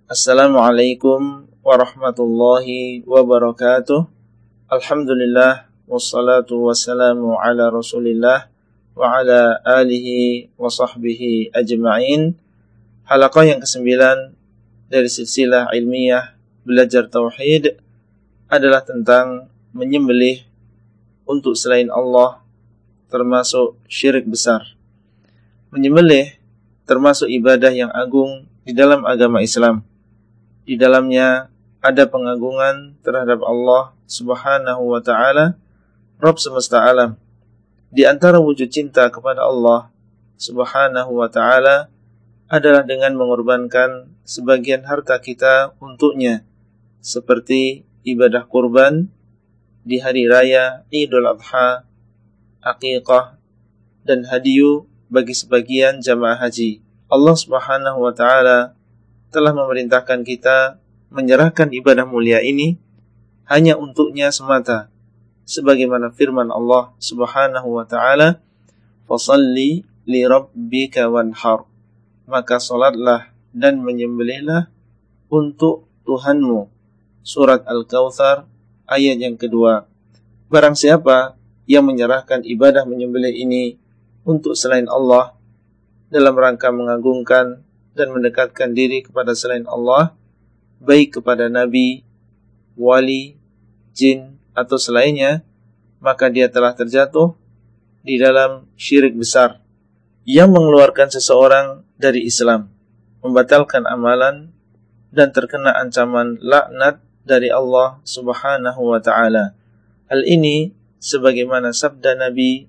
Assalamualaikum warahmatullahi wabarakatuh. Alhamdulillah wassalatu wassalamu ala Rasulillah wa ala alihi wa sahbihi ajma'in. Halaqah yang ke-9 dari silsilah ilmiah belajar tauhid adalah tentang menyembelih untuk selain Allah, termasuk syirik besar. Menyembelih termasuk ibadah yang agung di dalam agama Islam. Di dalamnya ada pengagungan terhadap Allah Subhanahu wa ta'ala, Rabb semesta alam. Di antara wujud cinta kepada Allah Subhanahu wa ta'ala adalah dengan mengorbankan sebagian harta kita untuknya, seperti ibadah kurban di hari raya Idul Adha, aqiqah, dan hadiyu bagi sebagian jamaah haji. Allah Subhanahu wa ta'ala telah memerintahkan kita menyerahkan ibadah mulia ini hanya untuknya semata, sebagaimana firman Allah Subhanahu wa ta'ala, "Fashalli li rabbika wanhar." Maka salatlah dan menyembelihlah untuk Tuhanmu. Surat Al-Kautsar ayat yang kedua. Barang siapa yang menyerahkan ibadah menyembelih ini untuk selain Allah dalam rangka mengagungkan dan mendekatkan diri kepada selain Allah, baik kepada nabi, wali, jin, atau selainnya, maka dia telah terjatuh di dalam syirik besar yang mengeluarkan seseorang dari Islam, membatalkan amalan, dan terkena ancaman laknat dari Allah Subhanahu wa ta'ala. Hal ini sebagaimana sabda Nabi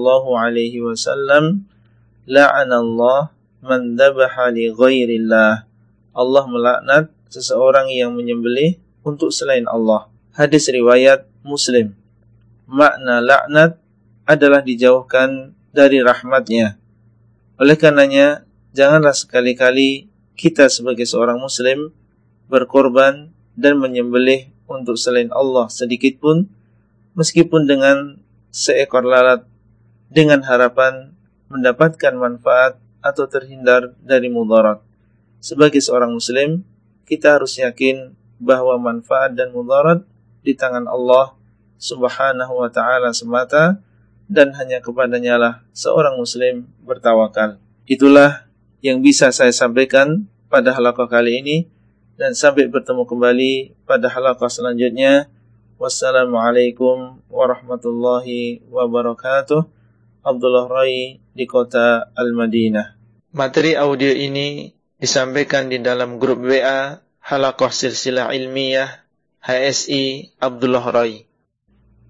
SAW, "La'anallah man dhabaha li ghairillah." Allah melaknat seseorang yang menyembelih untuk selain Allah. Hadis riwayat Muslim. Makna laknat adalah dijauhkan dari rahmatnya. Oleh karenanya, janganlah sekali-kali kita sebagai seorang muslim berkorban dan menyembelih untuk selain Allah sedikit pun, meskipun dengan seekor lalat, dengan harapan mendapatkan manfaat atau terhindar dari mudarat. Sebagai seorang muslim, kita harus yakin bahwa manfaat dan mudarat di tangan Allah Subhanahu wa ta'ala semata, dan hanya kepadanya lah seorang muslim bertawakal. Itulah yang bisa saya sampaikan pada halaqah kali ini, dan sampai bertemu kembali pada halaqah selanjutnya. Wassalamualaikum warahmatullahi wabarakatuh. Abdullah Rai di kota Al-Madinah. Materi audio ini disampaikan di dalam grup WA Halaqah Silsilah Ilmiah HSI Abdullah Rai.